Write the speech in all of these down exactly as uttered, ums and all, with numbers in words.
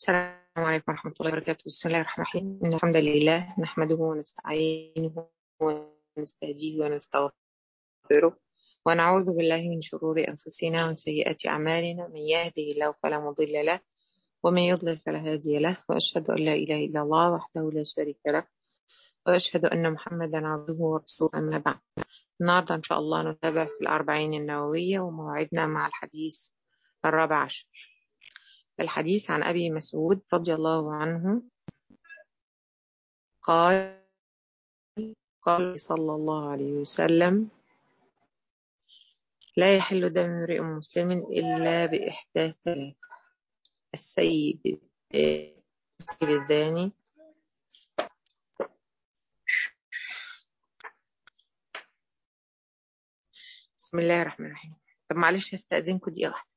السلام عليكم ورحمة الله وبركاته. بسم الله الرحمن الرحيم. إن الحمد لله نحمده ونستعينه ونستهديه ونستغفره ونعوذ بالله من شرور أنفسنا ومن سيئات أعمالنا. من يهده الله فلا مضل له ومن يضلل فلا هادي له، وأشهد أن لا إله إلا الله وحده لا شريك له، وأشهد أن محمدا عبده ورسوله. أما بعد، النهاردة إن شاء الله نتابع في الأربعين النووية وموعدنا مع الحديث الرابع عشر. الحديث عن أبي مسعود رضي الله عنه قال قال صلى الله عليه وسلم: لا يحل دم امرئ مسلم إلا بإحدى ثلاث: السيب الزاني، بسم الله الرحمن الرحيم. طب معلش هستأذنكم دقيقة واحدة.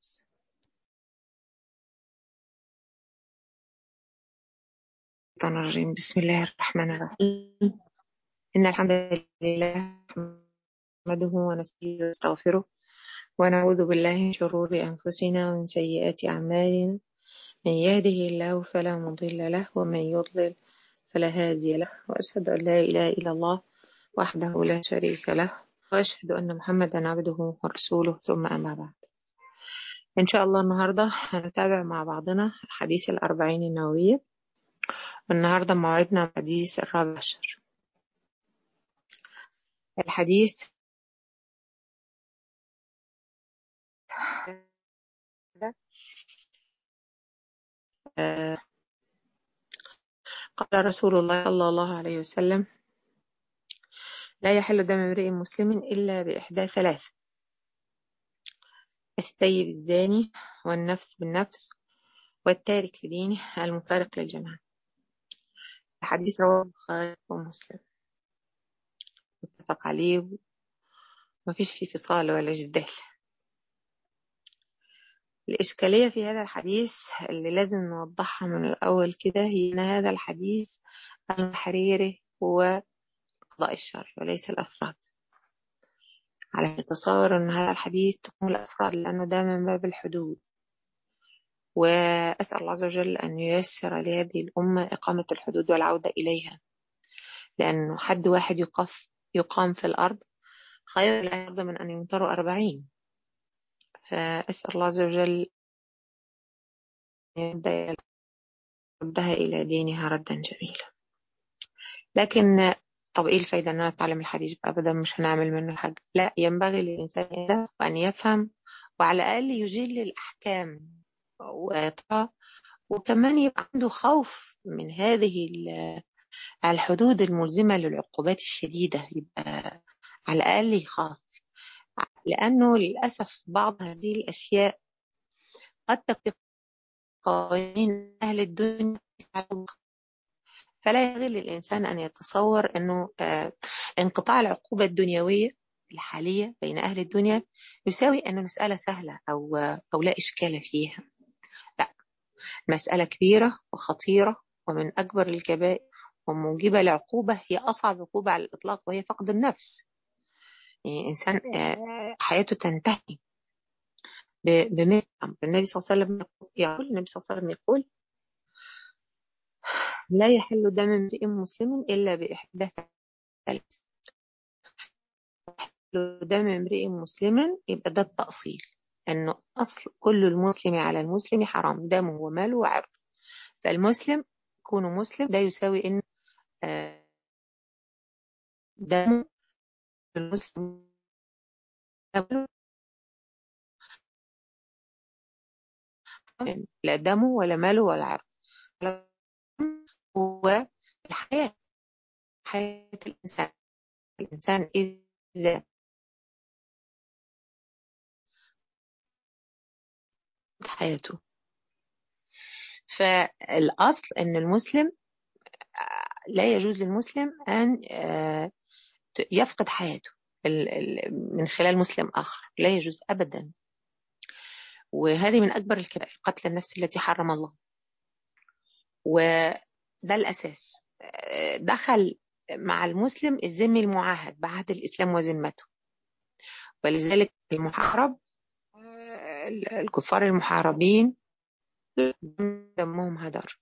الشيطان الرجيم. بسم الله الرحمن الرحيم. إن الحمد لله نحمده ونستعينه ونستغفره ونعوذ بالله من شرور أنفسنا ومن سيئات أعمالنا. من يهده الله فلا مضل له ومن يضلل فلا هادي له، وأشهد أن لا إله إلا الله وحده لا شريك له، وأشهد أن محمدا عبده ورسوله. ثم أما بعد، إن شاء الله النهاردة هنتابع مع بعضنا حديث الأربعين النووية. النهاردة موعدنا حديث الرابع عشر. الحديث آه قال رسول الله صلى الله عليه وسلم: لا يحل دم امرئ مسلم إلا بإحدى ثلاث: السيب الزاني، والنفس بالنفس، والتارك لدينه، المفارق للجماعة. الحديث رواه البخاري ومسلم، متفق عليه، ومفيش فيه فصال ولا جدال. الإشكالية في هذا الحديث اللي لازم نوضحها من الأول كده هي أن هذا الحديث التحريري هو قضاء الشرع وليس الأفراد. على التصور أن هذا الحديث تكون الأفراد، لأنه ده من باب الحدود، وأسأل الله عز وجل أن ييسر لهذه الأمة إقامة الحدود والعودة إليها، لأنه حد واحد يقف يقام في الأرض خير الأرض من أن يمطروا أربعين. فأسأل الله عز وجل أن يردها إلى دينها ردا جميلا. لكن طب إيه الفايدة أن أنا أتعلم الحديث؟ أبدا مش هنعمل منه حاجة. لا، ينبغي للإنسان أن يفهم وعلى الأقل يجيل الأحكام، وكمان يبقى عنده خوف من هذه الحدود الملزمة للعقوبات الشديدة، يبقى على الأقل يخاف، لأنه للأسف بعض هذه الأشياء قد تكون قوانين أهل الدنيا، فلا يغل الإنسان أن يتصور أنه انقطاع العقوبة الدنيوية الحالية بين أهل الدنيا يساوي أن مسألة سهلة أو أو لا إشكال فيها. لا، مسألة كبيرة وخطيرة ومن أكبر الكبائر وموجبة لعقوبة هي أصعب عقوبة على الإطلاق، وهي فقد النفس. يعني إنسان حياته تنتهي بمثل النبي صلى الله عليه وسلم يقول النبي صلى الله عليه وسلم يقول: لا يحل دم امرئ مسلم إلا بإحدى ثلاث. دم امرئ مسلم يبقى ده التأصيل، أنه أصل كل المسلم على المسلم حرام، دمه وماله وعرضه. فالمسلم كونه مسلم ده يساوي أن دمه المسلم لا دمه ولا ماله ولا عرضه. هو الحياة، حياة الإنسان. الإنسان إذا حياته، فالأصل أن المسلم لا يجوز للمسلم أن يفقد حياته من خلال مسلم آخر، لا يجوز أبدا. وهذه من أكبر الكبائر، قتل النفس التي حرم الله، وده الأساس. دخل مع المسلم الذمي المعاهد بعهد الإسلام وذمته، ولذلك المحارب الكفار المحاربين دمهم هدر.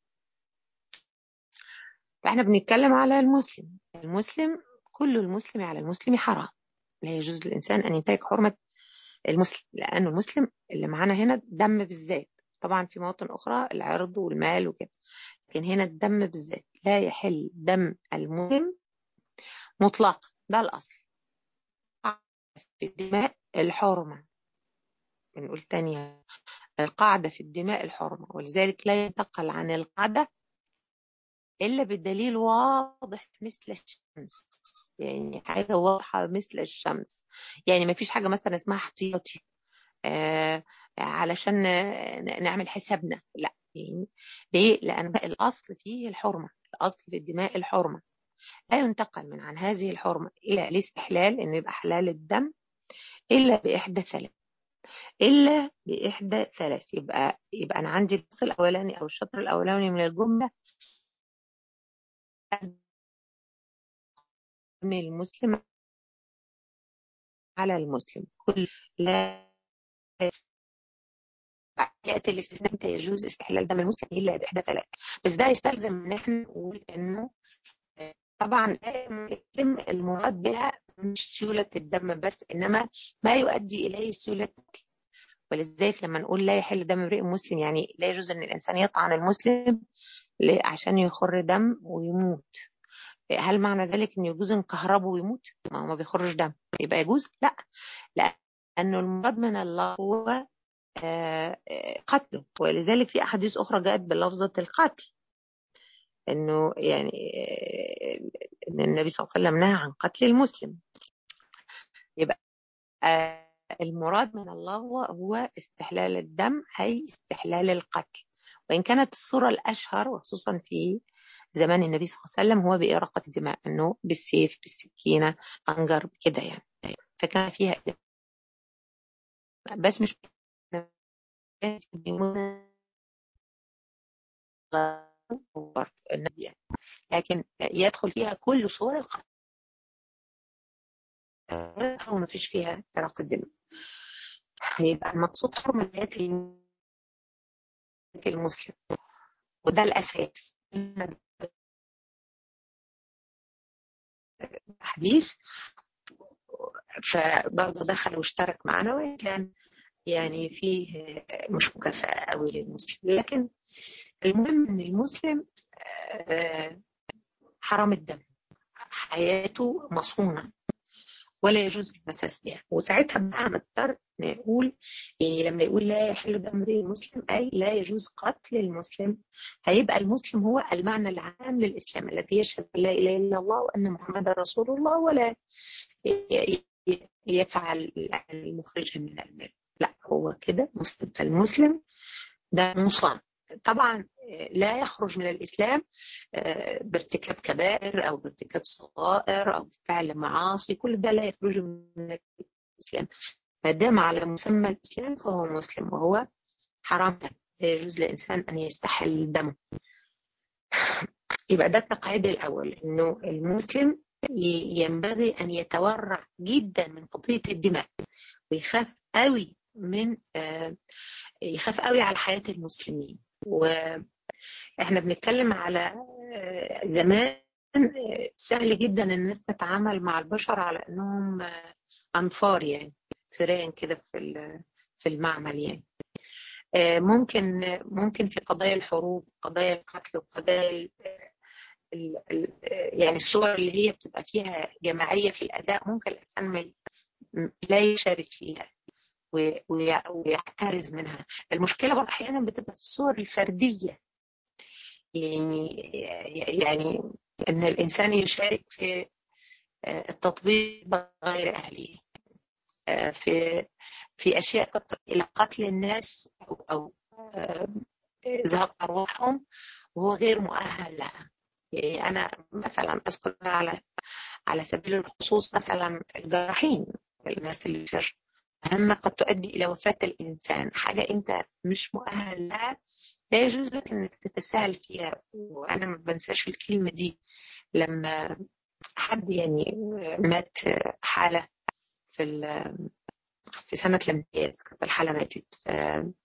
فاحنا بنتكلم على المسلم. المسلم كل المسلم على المسلم حرام، لا يجوز للإنسان أن ينتهك حرمة المسلم، لأنه المسلم اللي معانا هنا الدم بالذات. طبعا في مواطن أخرى العرض والمال وكده، لكن هنا الدم بالذات لا يحل دم المسلم مطلقا، ده الأصل. في الدماء الحرمة، بنقول تانية، القاعدة في الدماء الحرمة، ولذلك لا ينتقل عن القاعدة إلا بالدليل واضح مثل الشمس. يعني حاجة واضحة مثل الشمس، يعني ما فيش حاجة مثلا اسمها احتياطي آه علشان نعمل حسابنا، لا. يعني ليه؟ لأن الأصل فيه الحرمة، الأصل في الدماء الحرمة، لا ينتقل من عن هذه الحرمة إلى الاستحلال، إنه يبقى حلال الدم إلا بإحدى ثلاث، إلا بإحدى ثلاث. يبقى يبقى أنا عندي الفصل الأولاني أو الشطر الأولاني من الجملة، من المسلم على المسلم كل لا يأتي الاستثناء متى يجوز استحلال دم المسلم إلا بإحدى ثلاث. بس ده يستلزم إن إحنا نقول إنه طبعا المسلم المراد بها مش سيولة الدم بس، إنما ما يؤدي إليه سيولة. ولذلك لما نقول لا يحل دم امرئ مسلم، يعني لا يجوز ان الانسان يطعن المسلم عشان يخر دم ويموت. هل معنى ذلك ان يجوز انكهربه ويموت؟ ما هو ما بيخرج دم، يبقى يجوز؟ لا، لانه المراد من الله هو قتله. ولذلك في احاديث اخرى جاءت بلفظة القتل، انه يعني ان النبي صلى الله عليه وسلم نهى عن قتل المسلم. يبقى المراد من الله هو هو استحلال الدم، أي استحلال القتل. وإن كانت الصورة الأشهر وخصوصا في زمان النبي صلى الله عليه وسلم هو بإراقة الدماء، أنه بالسيف بالسكينة خنجر كده يعني، فكان فيها بس مش النبي، لكن يدخل فيها كل صور القتل وما فيش فيها إراقة الدماء. يبقى المقصود حرمة المسلم، وده الأساس. حديث فبرضه دخل واشترك معنا، وإن كان يعني فيه مش مكافأة قوي للمسلم، لكن المهم ان المسلم حرام الدم، حياته مصونة ولا يجوز المساس بها. وساعتها بقى نضطر نقول، يعني لما يقول لا يحل دم امرئ مسلم أي لا يجوز قتل المسلم، هيبقى المسلم هو المعنى العام للإسلام الذي يشهد لا إله إلا الله وأن محمد رسول الله، ولا يفعل المخرج من المال، لا هو كده مسلم. فالمسلم ده مصان، طبعا لا يخرج من الإسلام بارتكاب كبائر أو بارتكاب صغائر أو فعل معاصي، كل ده لا يخرج من الإسلام. ما دام على مسمى الإسلام فهو مسلم، وهو حرام، لا يجوز لإنسان أن يستحل دمه. يبقى ده التقعيد الأول، إنه المسلم ينبغي أن يتورع جدا من قضية الدماء، ويخاف قوي من آه يخاف قوي على حياة المسلمين. واحنا بنتكلم على آه زمان آه سهل جدا الناس تتعامل مع البشر على انهم آه انفار، يعني فيران كده في في المعمل. يعني آه ممكن ممكن في قضايا الحروب، قضايا القتل، وقضايا ال ال يعني الصور اللي هي بتبقى فيها جماعية في الأداء، ممكن الإنسان لا يشارك فيها ويحترز منها. المشكلة برضه أحيانا بتبقى في الصور الفردية، يعني يعني أن الإنسان يشارك في التطبيق بغير أهله، في في أشياء قد إلى قتل الناس أو أو ذهاب أرواحهم وهو غير مؤهل لها. يعني أنا مثلا أذكر على على سبيل الخصوص مثلا الجراحين، الناس اللي بتشر مهمة قد تؤدي إلى وفاة الإنسان، حاجة أنت مش مؤهل لها، لا يجوز لك أنك تتساهل فيها. وأنا ما بنساش الكلمة دي لما حد يعني مات حالة في في سنة الامتياز، كانت الحالة ماتت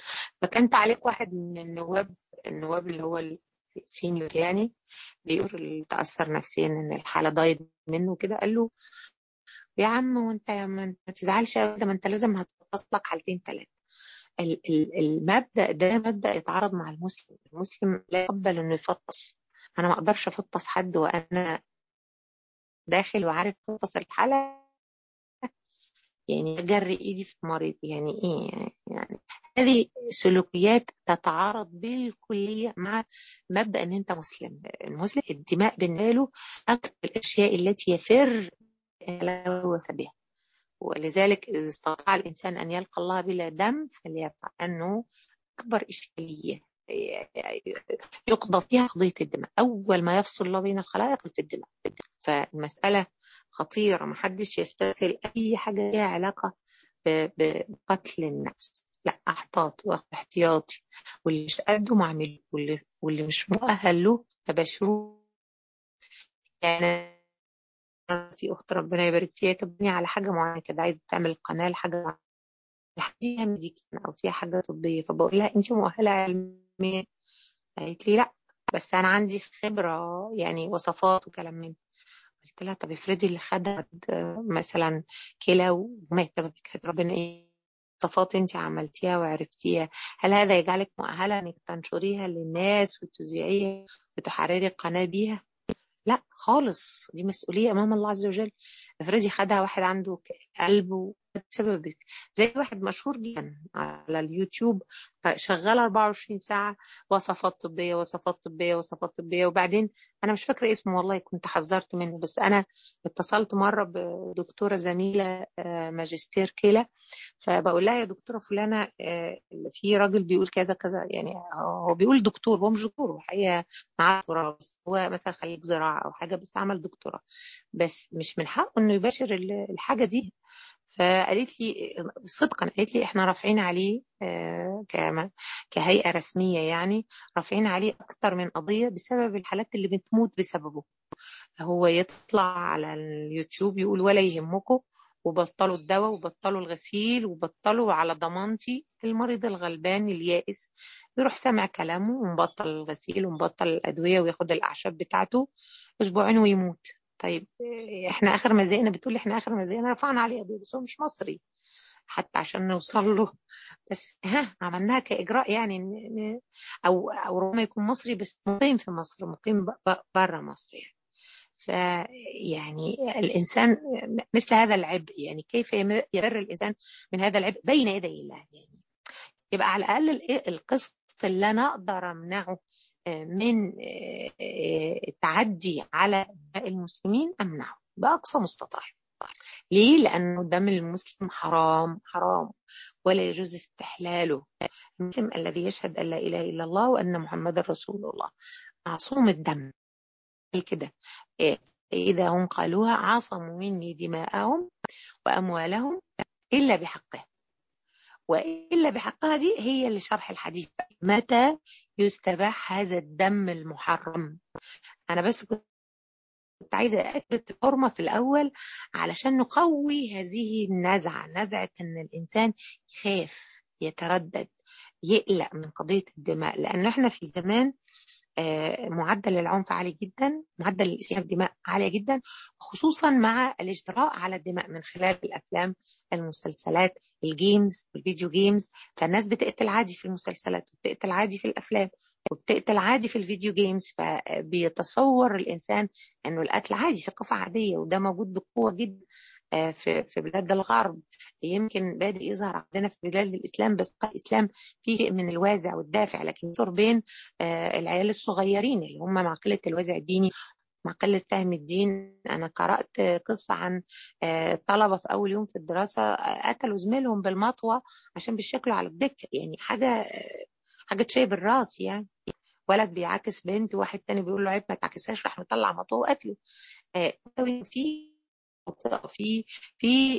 فكان تعليق واحد من النواب النواب اللي هو السينيور يعني، بيقول اللي تأثر نفسيا ان الحالة ضايت منه كده، قال له يا عم وانت يا ما انت ما تزعلش أبدا، ما انت لازم هتفصل لك حالتين ثلاثة. المبدأ ده مبدأ يتعارض مع المسلم. المسلم لا يقبل انه يفطس. انا ما اقدرش افطس حد وانا داخل وعارف فطس الحالة، يعني اجري ايدي في مريض، يعني ايه يعني, يعني هذه سلوكيات تتعارض بالكلية مع مبدأ ان انت مسلم. المسلم الدماء بالنسبة له اكثر الاشياء التي يفر له بها، ولذلك إذا استطاع الإنسان أن يلقى الله بلا دم فليفعل، أنه أكبر إشكالية يقضى فيها قضية الدماء. أول ما يفصل الله بين الخلائق قضية الدماء. فالمسألة خطيرة، محدش يستسهل أي حاجة لها علاقة ب- ب- بقتل النفس، لا احتاط واخد احتياطي، واللي مش قده ما اعمله، واللي واللي مش مؤهل له فبشروه. يعني في اخت ربنا يبارك فيها تبني على حاجه معينه كده، عايزه تعمل قناه لحاجه معينه فيها ميديكال او فيها حاجه طبيه، فبقول لها انت مؤهله علميا؟ قالت لي لا، بس انا عندي خبره يعني وصفات وكلام من ده. قلت لها طب افرضي اللي خد مثلا كلى ومات بك، ربنا ايه وصفات انت عملتيها وعرفتيها، هل هذا يجعلك مؤهله انك تنشريها للناس وتذيعيها وتحرري قناه بيها؟ لا خالص، دي مسؤولية أمام الله عز وجل. افرضي خدها واحد عنده ك- قلب بسببك، زي واحد مشهور جدا على اليوتيوب شغال أربعة وعشرين ساعة وصفات طبية وصفات طبية وصفات طبية، وبعدين أنا مش فاكرة اسمه والله، كنت حذرت منه، بس أنا اتصلت مرة بدكتورة زميلة آه، ماجستير كلى، فبقول لها يا دكتورة فلانة آه، في راجل بيقول كذا كذا، يعني هو بيقول دكتور، هو مش دكتور، هو حقيقة معاه دكتوراه، بس هو مثلا خريج زراعة أو حاجة بس عمل دكتوراه، بس مش من حقه إنه يباشر ال- الحاجة دي. فقالت لي صدقا، قالت لي احنا رافعين عليه آه، كما كهيئة رسمية يعني، رافعين عليه أكتر من قضية بسبب الحالات اللي بتموت بسببه. هو يطلع على اليوتيوب يقول ولا يهمكم، وبطلوا الدواء وبطلوا الغسيل وبطلوا على ضمانتي. المريض الغلبان اليائس يروح سامع كلامه ومبطل الغسيل ومبطل الأدوية وياخد الأعشاب بتاعته أسبوعين ويموت. طيب إيه، احنا آخر ما زهقنا، بتقول احنا آخر ما زهقنا رفعنا عليه قضية، بس هو مش مصري حتى عشان نوصل له، بس ها عملناها كإجراء يعني ن- ن- أو أو ربما يكون مصري بس مقيم في مصر، مقيم بره مصر يعني. فيعني الإنسان مثل هذا العبء، يعني كيف يم- يبر الإنسان من هذا العبء بين يدي الله يعني؟ يبقى على الأقل الإيه- القسط اللي أنا أقدر أمنعه آه، من آه، آه، التعدي على باقي المسلمين أمنعه بأقصى مستطاع. ليه؟ لأنه دم المسلم حرام حرام، ولا يجوز استحلاله. المسلم الذي يشهد أن لا إله إلا الله وأن محمد رسول الله معصوم الدم كده. إيه، إذا هم قالوها عصموا مني دماءهم وأموالهم إلا بحقها، وإلا بحقها دي هي اللي شرح الحديث. متى يستباح هذا الدم المحرم؟ أنا بس كنت عايزة أثبت الحرمة في الأول علشان نقوي هذه النزعة، نزعة أن الإنسان يخاف، يتردد، يقلق من قضية الدماء، لأن احنا في زمان آه، معدل العنف عالي جدا، معدل الإسياف دماء عالية جدا، خصوصا مع الاجتراء على الدماء من خلال الأفلام، المسلسلات، الجيمز والفيديو جيمز. فالناس بتقتل عادي في المسلسلات وبتقتل عادي في الأفلام وبتقتل عادي في الفيديو جيمز، فبيتصور الإنسان أنه القتل عادي، ثقافة عادية، وده موجود بقوة جدا آه، في في بلاد الغرب. يمكن بادئ يظهر عندنا في بلاد الإسلام، بس الإسلام فيه شيء من الوازع والدافع، لكن ينظر بين آه، العيال الصغيرين اللي هم مع قلة الوازع الديني، مع قلة فهم الدين. أنا قرأت قصة عن آه، طلبة في أول يوم في الدراسة آه، قتلوا زميلهم بالمطوة عشان بيشكلوا على الدكة، يعني حاجة آه، حاجة تشيب الراس يعني. ولد بيعاكس بنت، واحد تاني بيقول له عيب ما تعكسهاش، راح مطلع مطوه وقتله. آه، في في في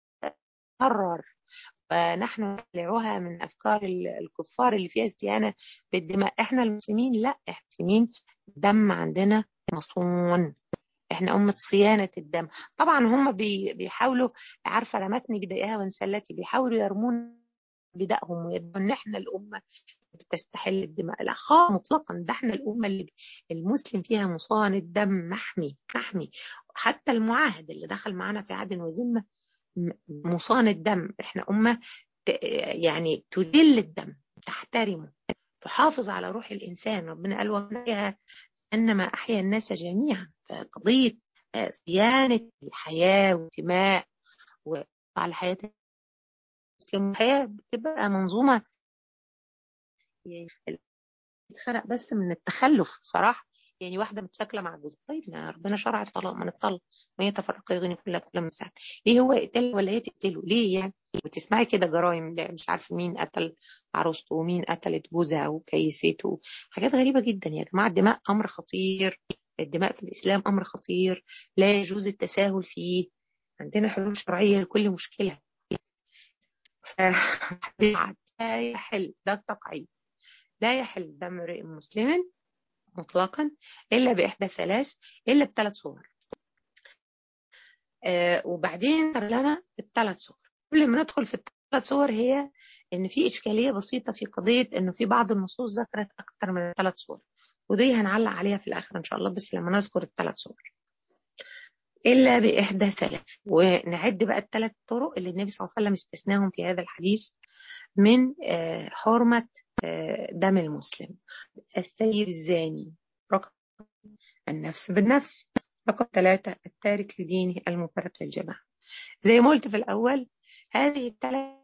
قرر ونحن نبلعها من أفكار ال- الكفار اللي فيها استهانة بالدماء. احنا المسلمين لا، احنا المسلمين الدم عندنا مصون، احنا أمة صيانة الدم. طبعا هم بي بيحاولوا، عارفة رمتني بدقيقها وانسلتي، بيحاولوا يرمون بدأهم ويدعوا ان احنا الامه بتستحل الدماء. لا خالص مطلقا، ده احنا الامه اللي المسلم فيها مصان الدم، محمي محمي. حتى المعاهد اللي دخل معانا في عهد وذمه مصان الدم. احنا امه يعني تدل الدم، تحترمه، تحافظ على روح الانسان. ربنا قال ومن انما احيا الناس جميعا. فقضيه صيانه الحياه والدماء وعلى حياه المسلم، الحياه بتبقى منظومه يعني. اتخرق بس من التخلف صراحة. يعني واحدة متشاكلة مع جوزها، طيب ما ربنا شرع الطلاق، ما نطلق، ما يتفرق يغني كل كل من ساعة. ليه هو يقتل ولا هي تقتله؟ ليه يعني؟ وتسمعي كده جرائم، مش عارفه مين قتل عروسته ومين قتلت جوزها وكيسته. حاجات غريبة جدا يا جماعة. الدماء أمر خطير، الدماء في الإسلام أمر خطير لا يجوز التساهل فيه. عندنا حلول شرعية لكل مشكلة. لا يحل، ده التقعيد، لا يحل دم امرئ مسلم مطلقا إلا بإحدى ثلاث، إلا بثلاث صور. آه وبعدين ذكر لنا الثلاث صور. كل ما ندخل في الثلاث صور هي إن في إشكالية بسيطة في قضية إنه في بعض النصوص ذكرت أكثر من الثلاث صور، ودي هنعلق عليها في الآخر إن شاء الله، بس لما نذكر الثلاث صور. إلا بإحدى ثلاث، ونعد بقى الثلاث طرق اللي النبي صلى الله عليه وسلم استثناهم في هذا الحديث من آه حرمة آه دم المسلم. السيد الزاني، رقم النفس بالنفس، رقم ثلاثة التارك لدينه المفارق للجماعة. زي ما قلت في الأول، هذه الثلاث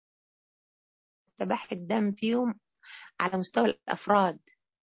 تباح الدم فيهم على مستوى الأفراد.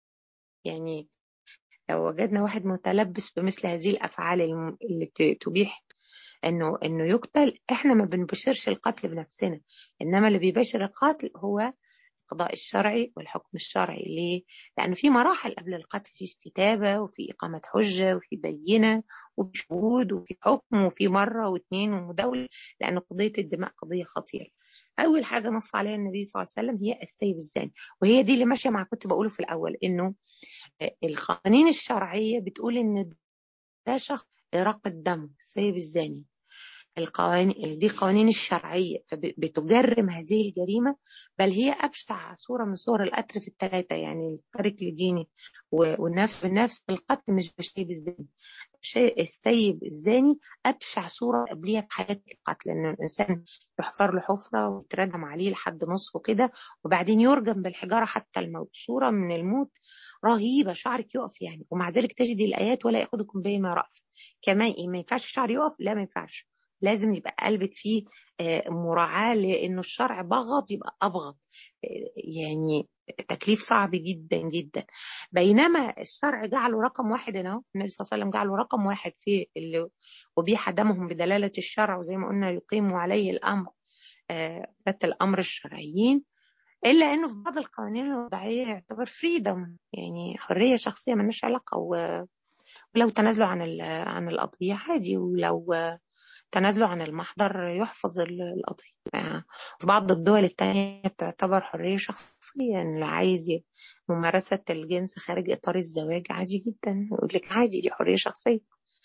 يعني لو وجدنا واحد متلبس بمثل هذه الأفعال الم- اللي ت- تبيح إنه إنه يقتل، إحنا ما بنبشرش القتل بنفسنا، إنما اللي بيبشر القتل هو القضاء الشرعي والحكم الشرعي. ليه؟ لأنه في مراحل قبل القتل، في استتابة وفي إقامة حجة وفي بينة وفي شهود وفي حكم وفي مرة واثنين ومداولة، لأن قضية الدماء قضية خطيرة. أول حاجة نص عليها النبي صلى الله عليه وسلم هي السيب الزاني، وهي دي اللي ماشية مع كنت بقوله في الأول، إنه القوانين الشرعية بتقول إن ده شخص إراقة الدم، السيب الزاني. القوانين دي قوانين الشرعية فبتجرم هذه الجريمة، بل هي أبشع صورة من صور القتل في الثلاثة. يعني التارك لديني والنفس بالنفس، القتل مش بالشيء الزاني. الشيء السيب الزاني أبشع صورة قبليها في حياة القتل، لأن الإنسان يحفر له حفرة ويتردم عليه لحد نصفه كده، وبعدين يرجم بالحجارة حتى الموت. صورة من الموت رهيبة، شعرك يقف يعني. ومع ذلك تجد الآيات ولا يأخذكم بما رأف. كمان إيه؟ ما ينفعش الشعر يقف؟ لا ما ينفعش، لازم يبقى قلبك فيه مراعاة، لأنه الشرع بغض يبقى أبغض. يعني تكليف صعب جدا جدا. بينما الشرع جعله رقم واحد هنا، النبي صلى الله عليه وسلم جعله رقم واحد في اللي أبيح دمهم بدلالة الشرع، وزي ما قلنا يقيموا عليه الأمر ذات الأمر الشرعيين. إلا أنه في بعض القوانين الوضعية يعتبر فريدم، يعني حرية شخصية مالناش علاقة. ولو تنازلوا عن عن القضية عادي، ولو تنازلوا عن المحضر يحفظ القضية. في بعض الدول التانية بتعتبر حرية شخصية، يعني اللي عايز ممارسة الجنس خارج إطار الزواج عادي جدا، يقول لك عادي، دي حرية شخصية.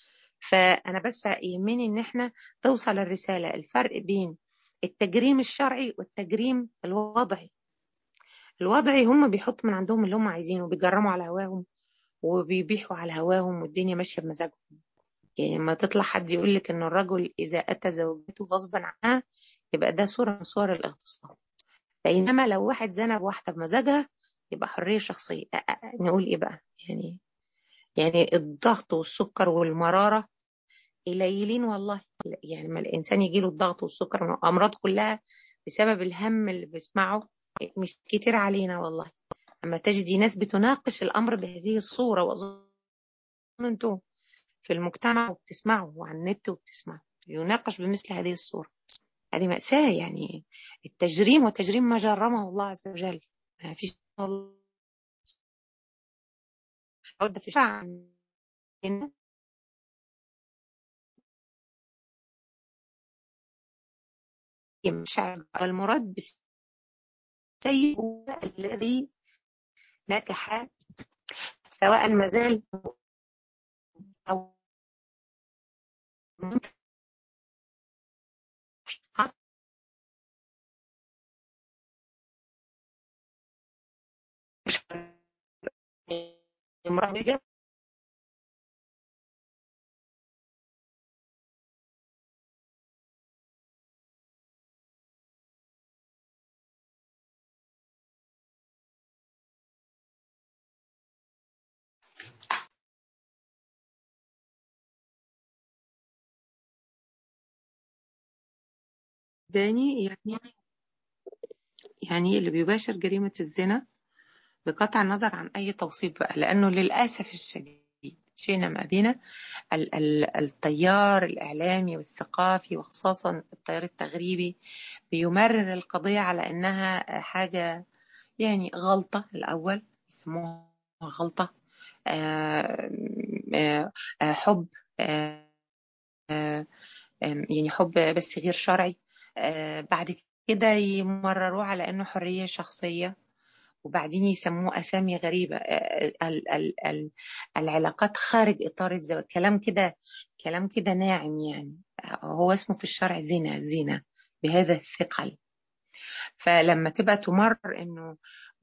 فأنا بس يهمني إن احنا توصل الرسالة، الفرق بين التجريم الشرعي والتجريم الوضعي. الوضعي هم بيحطوا من عندهم اللي هم عايزينه، وبيجرموا على هواهم وبيبيحوا على هواهم والدنيا ماشية بمزاجهم. يعني لما تطلع حد يقول لك ان الرجل اذا اتى زوجته غصبا عنها، يبقى ده صورة من صور الاغتصاب. بينما لو واحد زنى بواحدة بمزاجها، يبقى حرية شخصية. أ- أ- نقول ايه بقى يعني؟ يعني الضغط والسكر والمرارة قليلين والله. يعني ما الانسان يجيله الضغط والسكر والامراض كلها بسبب الهم اللي بيسمعه، مش كتير علينا والله. اما تجدي ناس بتناقش الامر بهذه الصورة، واظن انتم في المجتمع وبتسمعوا وعلى النت وبتسمعوا يناقش بمثل هذه الصورة. هذه مأساة يعني. التجريم وتجريم ما جرمه الله عز وجل. ما فيش عودة في شرع. المراد بالسيء هو الذي نكح، سواء ما زال أو امرأة جاني يعني يعني اللي بيباشر جريمة الزنا بقطع النظر عن أي توصيف بقى، لأنه للأسف الشديد شئنا ما بينا ال- ال- التيار الإعلامي والثقافي وخصوصا التيار التغريبي بيمرر القضية على إنها حاجة، يعني غلطة الأول يسموها غلطة، آه، آه، آه، حب، آه، آه، يعني حب بس غير شرعي، آه، بعد كده يمرروه على إنه حرية شخصية، وبعدين يسموه أسامي غريبة، آه، ال ال ال العلاقات خارج إطار الزواج، كلام كده، كلام كده ناعم يعني. هو اسمه في الشرع زنا، زنا بهذا الثقل. فلما تبقى تمر إنه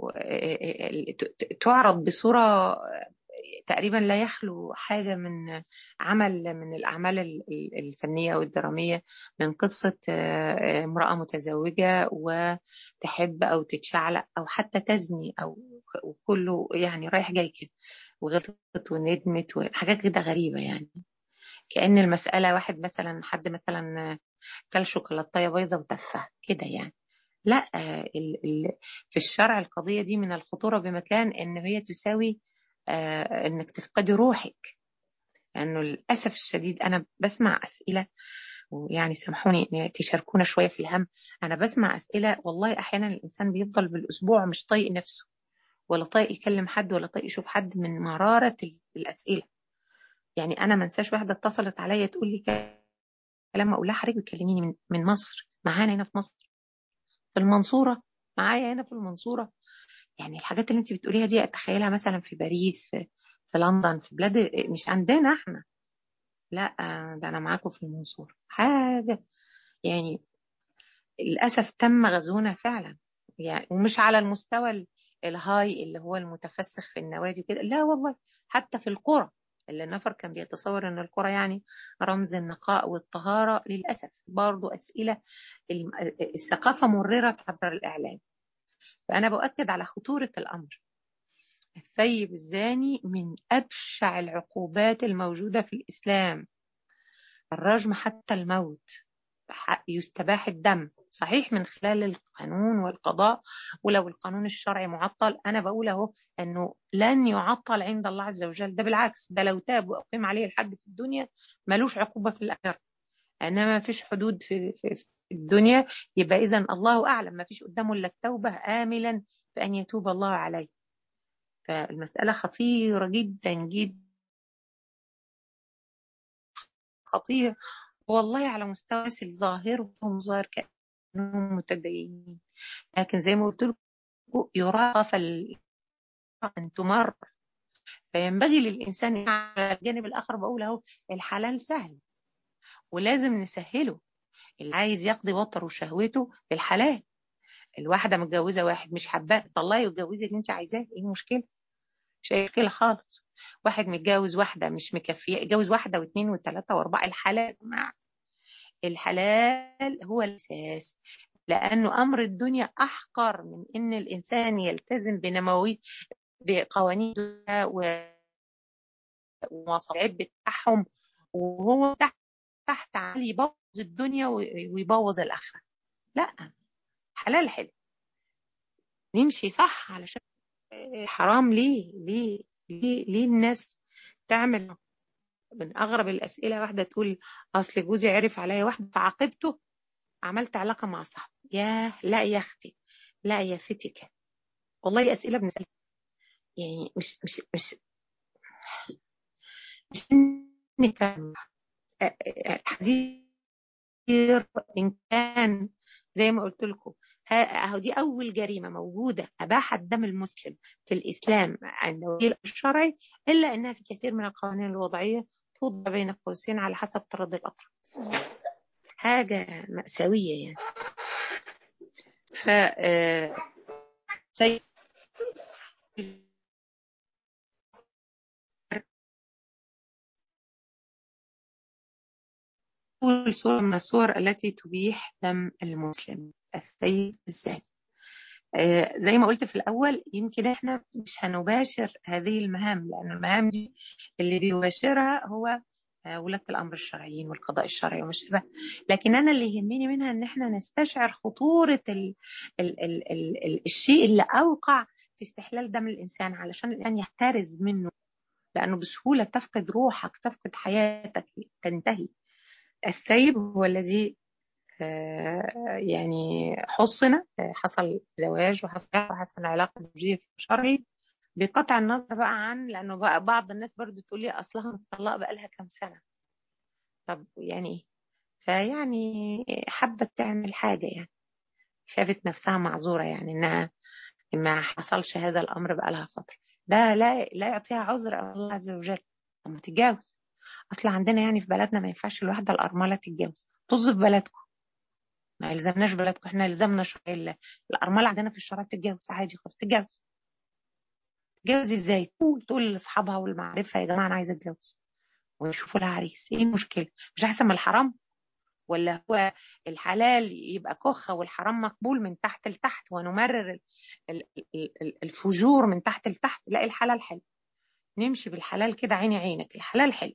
تعرض بصورة تقريبا لا يخلو حاجة من عمل من الأعمال ال- ال- الفنية أو الدرامية، من قصة آه، آه، امرأة متزوجة وتحب أو تتشعلق أو حتى تزني، أو وكله يعني رايح جاي كده، وغلطت وندمت وحاجات كده غريبة يعني. كأن المسألة واحد مثلا، حد مثلا كل شوكولاتاية بايظة وتفه كده يعني. لا، آه، ال ال في الشرع القضية دي من الخطورة بمكان إن هي تساوي آه، إنك تفقدي روحك. لأنه للأسف الشديد أنا بسمع أسئلة، ويعني سامحوني إن تشاركونا شوية في الهم. أنا بسمع أسئلة والله أحيانا الإنسان بيفضل بالأسبوع مش طايق نفسه، ولا طايق يكلم حد، ولا طايق يشوف حد من مرارة ال- الأسئلة. يعني أنا ما انساش واحدة اتصلت عليا تقول لي كلام، أقول لها حضرتك بتكلميني من من مصر، معانا هنا في مصر، في المنصورة، معايا هنا في المنصورة. يعني الحاجات اللي انت بتقوليها دي اتخيلها مثلا في باريس، في, في لندن، في بلاد مش عندنا احنا. لا، ده انا معاكم في المنصورة حاجة يعني. للاسف تم غزونا فعلا يعني، ومش على المستوى ال- الهاي اللي هو المتفسخ في النوادي كده، لا والله، حتى في القرى اللي النفر كان بيتصور ان القرى يعني رمز النقاء والطهارة. للاسف برضو اسئلة الم- الثقافة مررت عبر الاعلام. فانا بؤكد على خطورة الامر. الثيب الزاني من أبشع العقوبات الموجودة في الإسلام، الرجم حتى الموت، يستباح الدم صحيح من خلال القانون والقضاء. ولو القانون الشرعي معطل، أنا بقول أهو أنه لن يعطل عند الله عز وجل، ده بالعكس، ده لو تاب وأقيم عليه الحد في الدنيا ملوش عقوبة في الآخرة. إنما ما فيش حدود في, في, في الدنيا، يبقى إذا الله أعلم ما فيش قدامه إلا التوبة، آملا بأن يتوب الله عليه. فالمسألة خطيرة جدا جدا، خطيرة والله، على مستوى الناس الظاهر وهم ظاهر كأنهم متدينين، لكن زي ما قلت لكم يراقى فال- أن تمر. فينبغي للإنسان على الجانب الآخر، بقول أهو الحلال سهل ولازم نسهله. اللي عايز يقضي وطره وشهوته بالحلال، الواحدة متجوزة واحد مش حباه، طلعي واتجوزي اللي انت عايزاه، ايه المشكلة؟ مش أي مشكلة خالص. واحد متجوز واحدة مش مكفية، اتجوز واحدة واثنين وثلاثة وأربعة، الحلال مع الحلال هو الأساس. لأنه أمر الدنيا أحقر من إن الإنسان يلتزم بنمويه، بقوانين الدنيا و- ومصاريف بتاعهم، وهو تحت تحت عالي يبوظ الدنيا وي- ويبوظ الآخرة. لا، حلال حلو، نمشي صح علشان حرام. ليه ليه ليه ليه الناس تعمل؟ من أغرب الأسئلة واحدة تقول أصل جوزي عرف عليا واحدة فعاقبته، عملت علاقة مع صاحبي. ياه، لا يا أختي، لا يا ستي كده. والله أسئلة بنسألها يعني مش مش مش مش إنك حديث إن كان زي ما قلت لكم. ها- أهو دي أول جريمة موجودة أباحت دم المسلم في الإسلام عند الوكيل الشرعي، إلا أنها في كثير من القوانين الوضعية توضع بين قوسين على حسب تردد الأطراف. حاجة مأساوية يعني. ف آه، أول صورة من الصور التي تبيح دم المسلم السيد الزاني. آه زي ما قلت في الأول، يمكن إحنا مش هنباشر هذه المهام، لأن المهام دي اللي بيباشرها هو آه ولاة الأمر الشرعيين والقضاء الشرعي ومش كده. لكن أنا اللي يهمني منها إن إحنا نستشعر خطورة ال ال ال ال ال الشيء اللي أوقع في استحلال دم الإنسان، علشان الإنسان يحترز منه، لأنه بسهولة تفقد روحك، تفقد حياتك، تنتهي. السيب هو الذي آه، يعني حصن، آه، حصل زواج وحصل وحصل علاقة زوجية شرعي، بقطع النظر بقى عن، لأنه بقى بعض الناس برضو تقول لي أصلها مطلقة بقى لها كام سنة. طب يعني إيه؟ فيعني حبت تعمل حاجة، يعني شافت نفسها معذورة، يعني إنها ما حصلش هذا الأمر بقى لها فترة. ده لا لا يعطيها عذر أمام الله عز وجل. طب ما تتجوز. أصل عندنا يعني في بلدنا ما ينفعش الواحدة الأرملة تتجوز. طز في بلدكم، ما يلزمناش بلدكم، احنا يلزمنا شرع الله. الأرملة عندنا في الشرع تتجوز عادي خالص. تتجوز تتجوز ازاي؟ تقول تقول لاصحابها والمعرفة يا جماعة أنا عايزة أتجوز، ويشوفوا لها عريس. ايه المشكلة؟ مش أحسن من الحرام؟ ولا هو الحلال يبقى كخة والحرام مقبول من تحت لتحت، ونمرر ال- ال- ال- ال- الفجور من تحت لتحت؟ لا، الحلال حلو، نمشي بالحلال كده، عيني عينك، الحلال حلو.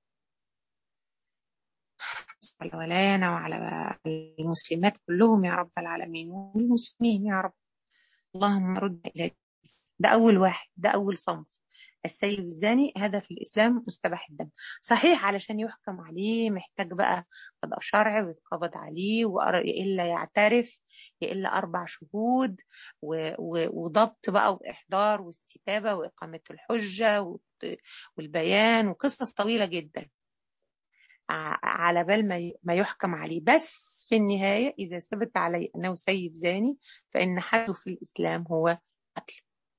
على ولانا وعلى المسلمات كلهم يا رب العالمين، والمسلمين يا رب. اللهم رد إليك. ده أول واحد، ده أول صنف. السيد الزاني هذا في الإسلام مستباح الدم. صحيح علشان يحكم عليه محتاج بقى قضاء شرعي ويتقبض عليه، وإلا يعترف، يا إلا أربع شهود و- و- وضبط بقى وإحضار واستتابة وإقامة الحجة والت- والبيان، وقصص طويلة جدا ع- على بال ما ي- ما يحكم عليه. بس في النهاية إذا ثبت عليه أنه سيد زاني، فإن حده في الإسلام هو قتل.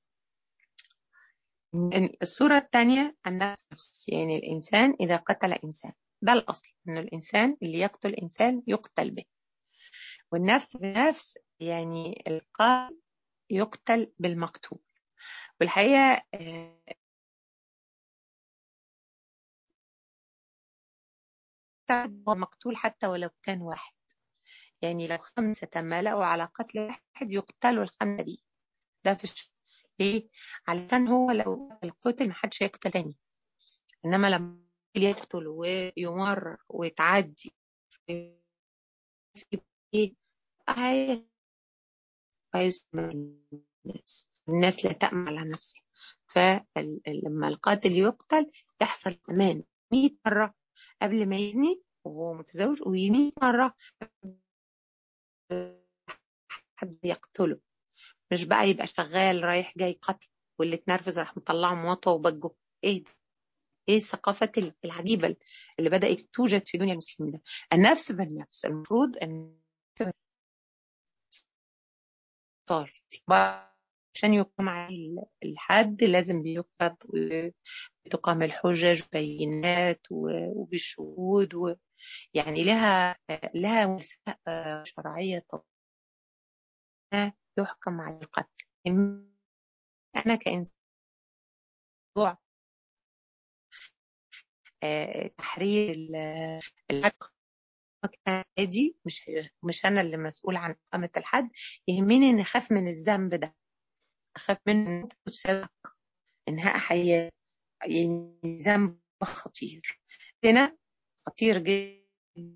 الصورة الثانية النفس، يعني الإنسان إذا قتل إنسان، ده الأصل إن الإنسان اللي يقتل إنسان يقتل به. والنفس بنفس، يعني القاتل يقتل بالمقتول. والحقيقة آه، هو مقتول حتى ولو كان واحد. يعني لو خمسة تمالأوا على قتل واحد يقتلوا الخمسة دي. ده في الش... ليه؟ علشان هو لو القتل محدش هيقتل تاني. إنما لما يقتل ويمر ويتعدي، ايه، هي هيسمع الناس، الناس لا تأمن على نفسها. فلما القاتل يقتل يحصل كمان مية مرة قبل ما يزني وهو متزوج، ومية مرة حد يقتله. مش بقى يبقى شغال رايح جاي قتل، واللي اتنرفز راح مطلعه مواطه وبجه. ايه ده؟ ايه الثقافة العجيبة اللي بدأت توجد في دنيا المسلمين ده؟ النفس بالنفس، المفروض ان صار عشان يقام عليه الحد لازم بيقبض وتقام الحجج بينات وبالشهود و... يعني لها لها وثائق شرعية طبعا يحكم على القتل. أنا كإنسان آه، تحرير ال- الحد عادي، مش مش أنا اللي مسؤول عن إقامة الحد. يهمني إن أخاف من الذنب ده، أخاف من إنهاء حياة، يعني ذنب خطير هنا، خطير جدا.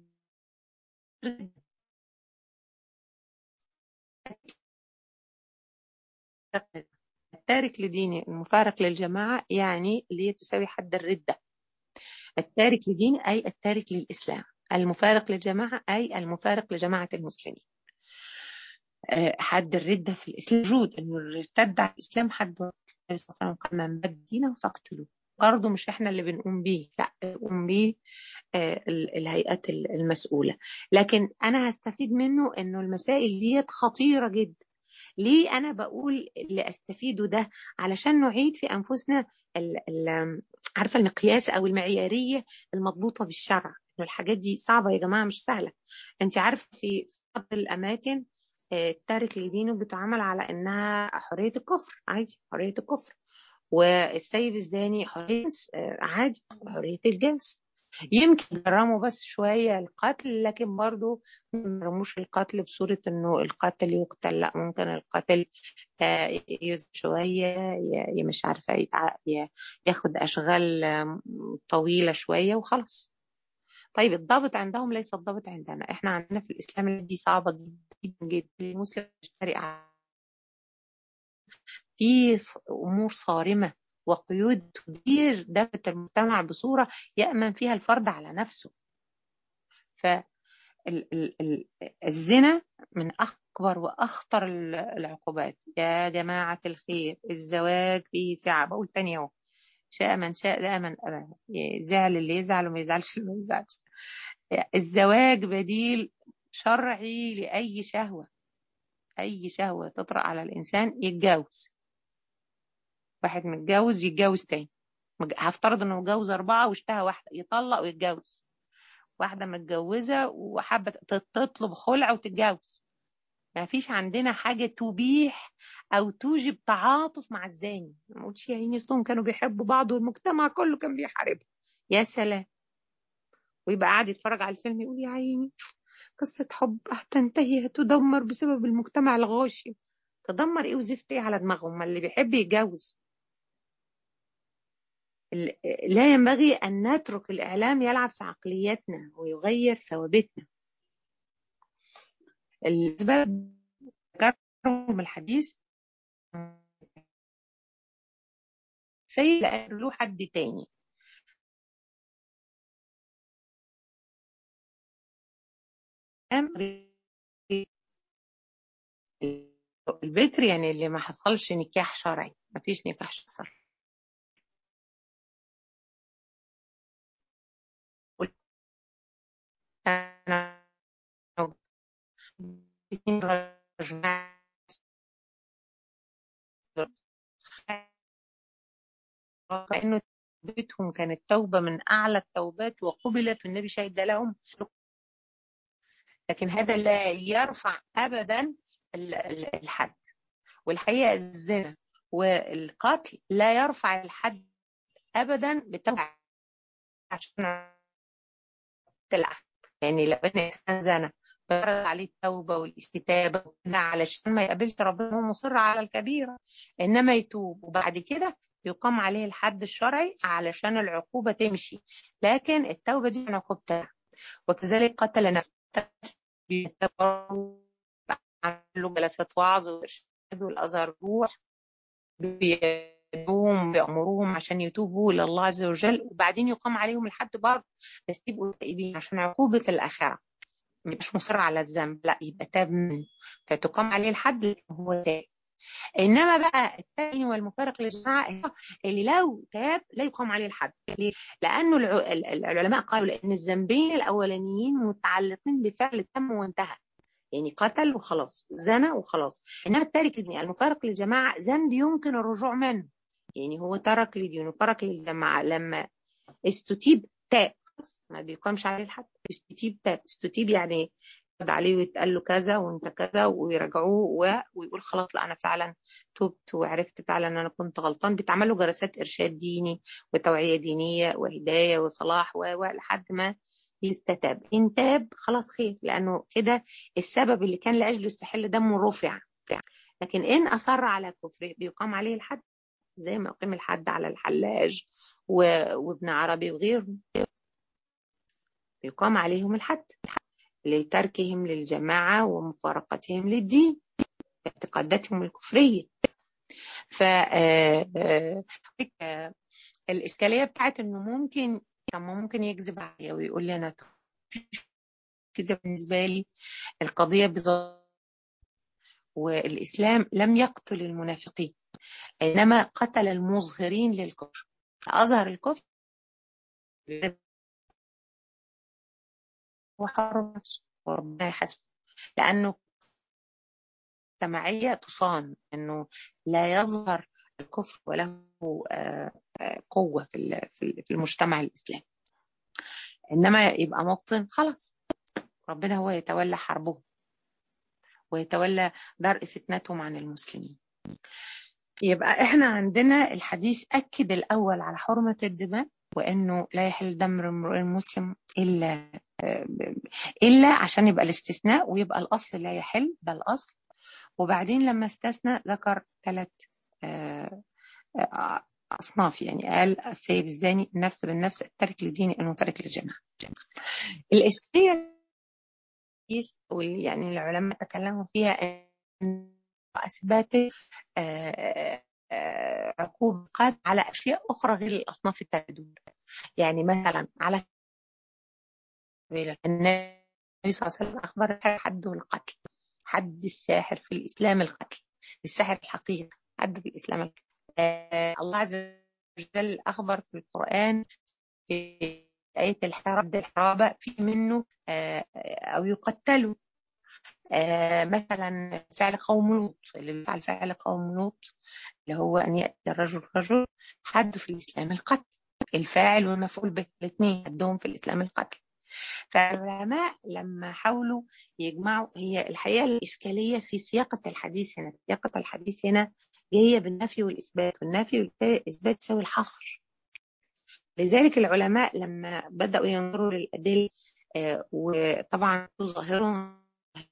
التارك لدينه المفارق للجماعة، يعني اللي هي تساوي حد الردة. التارك لدينه أي التارك للإسلام، المفارق للجماعة أي المفارق لجماعة المسلمين. آه، حد الردة في الإسلام موجود، إنه ارتد على الإسلام حد النبي صلى الله عليه وسلم قال من بد دينه فاقتلوه. برضه مش احنا اللي بنقوم بيه، لا، بنقوم بيه آه، ال- الهيئات ال- المسؤولة. لكن أنا هستفيد منه إنه المسائل دي خطيرة جدا. ليه أنا بقول اللي أستفيده ده؟ علشان نعيد في أنفسنا ال ال عارفة المقياس أو المعيارية المضبوطة بالشرع، إنه الحاجات دي صعبة يا جماعة، مش سهلة. أنت عارفة في بعض الأماكن التارك لدينه بتعامل على انها حرية الكفر، عادي حرية الكفر. والسيد الزاني حرية آه، عادي حرية الجنس. يمكن جرموا بس شوية القتل، لكن برضو ما جرموش القتل بصورة انه القاتل يقتل، لا ممكن القاتل آه، يزيد شوية، ي- ي- مش عارفة يتع- ي- ياخد أشغال آم، طويلة شوية وخلاص. طيب الضابط عندهم ليس الضابط عندنا. احنا عندنا في الإسلام دي صعبة جدا جدا. المسلم يشتري في أمور صارمة وقيود تدير دفة المجتمع بصورة يأمن فيها الفرد على نفسه. فالزنا من أكبر وأخطر ال- العقوبات. يا جماعة الخير، الزواج فيه سعة، بقول تاني اهو، شاء من شاء لا من أبى، زعل اللي يزعل وما يزعلش اللي ما يزعلش. الزواج بديل شرعي لأي شهوة. أي شهوة تطرأ على الإنسان يتجوز. واحد متجوز يتجوز تاني. مج- هفترض انه متجوز أربعة واشتهى واحدة، يطلق ويتجوز. واحدة متجوزة وحابة ت- تطلب خلع وتتجوز. ما فيش عندنا حاجة تبيح أو توجب تعاطف مع الزاني. ما قلتش يا عيني أصلهم كانوا بيحبوا بعض والمجتمع كله كان بيحاربهم. يا سلام. ويبقى قاعد يتفرج على الفيلم يقول يا عيني قصة حب هتنتهي، هتدمر بسبب المجتمع الغاشم. تدمر ايه وزفت ايه على دماغهم؟ ما اللي بيحب يتجوز. ال- لا ينبغي أن نترك الإعلام يلعب في عقلياتنا ويغير ثوابتنا. الأسباب ذكرهم الحديث سيء لأن له حد تاني. البكر يعني اللي ما حصلش نكاح شرعي، ما فيش نكاح شرعي. أنا كأنه بيتهم كانت توبة من أعلى التوبات وقبلت والنبي شهد لهم. لكن هذا لا يرفع أبدا ال- ال- الحد. والحقيقة الزنا والقتل لا يرفع الحد أبدا بالتوبة عشان العفو. يعني لو ان انسان زنا فرض عليه التوبه والاستتابه وكده علشان ما يقابلش ربنا وهو مصر على الكبيره، انما يتوب وبعد كده يقام عليه الحد الشرعي علشان العقوبه تمشي. لكن التوبه دي من عقوبتها. وكذلك قتل نفسه بيتبروا، له جلسات وعظ وارشاد والازهر روح، بيدوهم بيأمروهم عشان يتوبوا إلى الله عز وجل، وبعدين يقام عليهم الحد برضه. بس يبقوا تائبين عشان عقوبة الآخرة. مش مصر على الذنب، لا يبقى تاب منه فتقام عليه الحد لكن هو تاب. إنما بقى التاني والمفارق للجماعة اللي لو تاب لا يقام عليه الحد. ليه؟ لأنه الع- العلماء قالوا لأن الذنبين الأولانيين متعلقين بفعل تم وانتهى. يعني قتل وخلاص، زنى وخلاص. انما التارك للدين المفارق للجماعه ذنب يمكن الرجوع منه. يعني هو ترك لدين وترك للجماعه، لما استتيب تاب. ما بيقامش عليه الحد. استتيب تاب. استتيب يعني يرد عليه ويتقال له كذا وانت كذا ويراجعوه و- ويقول خلاص لا انا فعلا تبت وعرفت فعلا ان انا كنت غلطان. بيتعمل له جلسات ارشاد ديني وتوعيه دينيه وهدايه وصلاح و و لحد ما يستتاب. ان تاب خلاص خير، لانه كده السبب اللي كان لاجله يستحل دمه رفع. لكن ان اصر على كفره بيقام عليه الحد زي ما يقيم الحد على الحلاج و- وابن عربي وغيرهم. بيقام عليهم الحد لتركهم للجماعة ومفارقتهم للدين، اعتقاداتهم الكفرية. ف آه، آه، آه، الإشكالية بتاعت إنه ممكن، طب ما ممكن يكذب عليا ويقول لي أنا كده بالنسبة لي القضية بظاهر. والإسلام لم يقتل المنافقين، إنما قتل المظهرين للكفر. أظهر الكفر وحرم نفسه وربنا يحاسبه. لأنه مجتمعية تصان انه لا يظهر الكفر وله آه، آه، قوة في ال- في ال- في المجتمع الإسلامي. إنما يبقى مبطن خلاص ربنا هو يتولى حربه. ويتولى درء فتنتهم عن المسلمين. يبقى احنا عندنا الحديث أكد الأول على حرمة الدماء، وأنه لا يحل دم امرئ مسلم إلا إلا عشان يبقى الاستثناء، ويبقى الأصل لا يحل، ده الأصل. وبعدين لما استثنى ذكر ثلاث أصناف، يعني قال السيب الزاني، النفس بالنفس، الترك لدين المترك للجماعة. الإشكالية يعني العلماء تكلموا فيها أن أثبات عقوبات على أشياء أخرى غير الأصناف الثلاثة. يعني مثلا على النبي صلى الله عليه وسلم أخبر حده القتل، حد الساحر في الإسلام القتل، الساحر الحقيقي حد في الإسلام القتل. آه الله عز وجل أخبر في القرآن في آية الحرب الحرابة في منه آه أو يقتلوا. آه مثلا فعل قوم لوط، اللي فعل فعل قوم لوط اللي هو أن يأتي الرجل رجل، حد في الإسلام القتل، الفاعل والمفعول به الاثنين حدهم في الإسلام القتل. فالعلماء لما حاولوا يجمعوا، هي الحقيقة الإشكالية في سياقة الحديث هنا، سياقة الحديث هنا جاية بالنفي والإثبات، والنفي والإثبات يساوي الحصر. لذلك العلماء لما بدأوا ينظروا للأدلة آه وطبعا ظاهرهم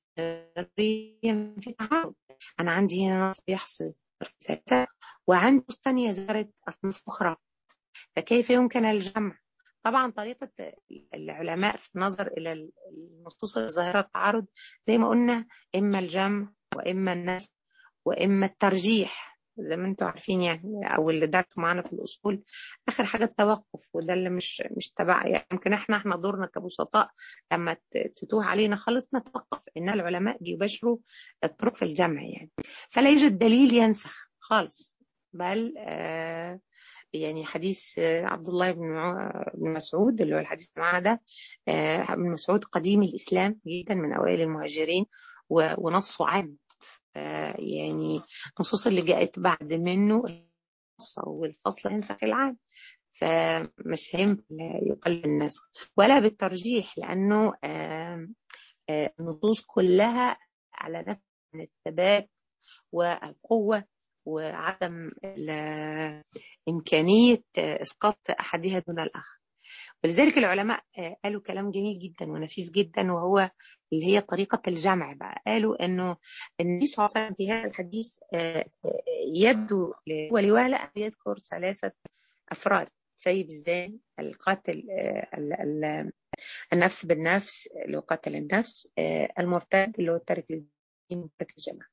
في تعارض، أنا عندي هنا نص يحصل وعندي نص ثانية ذكرت أصناف أخرى، فكيف يمكن الجمع؟ طبعا طريقة العلماء في النظر إلى النصوص الظاهرة التعارض زي ما قلنا، إما الجمع وإما النسخ وإما الترجيح زي ما انتم عارفين، يعني أو اللي درسوا معانا في الأصول آخر حاجة التوقف، وده اللي مش مش تبع، يعني يمكن احنا احنا دورنا كبسطاء لما تتوه علينا خالص نتوقف، إن العلماء بيباشروا الطرق في الجمع يعني. فلا يوجد دليل ينسخ خالص، بل آه يعني حديث عبد الله بن مسعود اللي هو الحديث معنا ده، ابن مسعود قديم الإسلام جدا من أوائل المهاجرين، ونصه عام، يعني النصوص اللي جاءت بعد منه والفصل ينسخ العام، فمش هينفع يقل النسخ ولا بالترجيح، لأنه النصوص كلها على نفس الثبات والقوة وعدم إمكانية إسقاط أحدها دون الآخر. ولذلك العلماء قالوا كلام جميل جدا ونفيس جدا، وهو اللي هي طريقة الجمع بقى. قالوا أنه النبي صلى الله عليه وسلم في هذا الحديث يبدو ولولا أن يذكر ثلاثة أفراد: سيد الزاني، القاتل النفس بالنفس اللي هو قاتل النفس، المرتد اللي هو التارك للدين ترك الجماعة.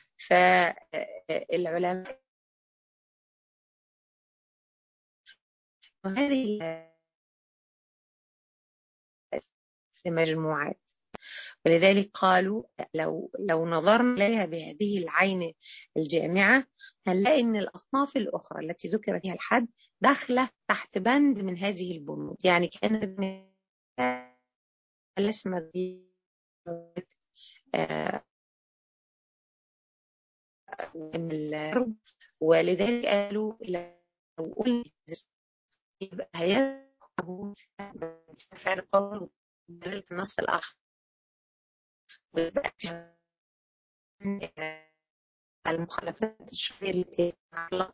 فالعلماء هذه مجموعات، ولذلك قالوا لو لو نظرنا إليها بهذه العين الجامعة هنلاقي أن الأصناف الأخرى التي ذكر فيها الحد داخلة تحت بند من هذه البنود. يعني كان لسنا ولذلك قالوا لو قلنا يبقى هيذهبوا فعل القول ودلالة النص الآخر، ويبقى المخالفات الشرعية التي تتعلق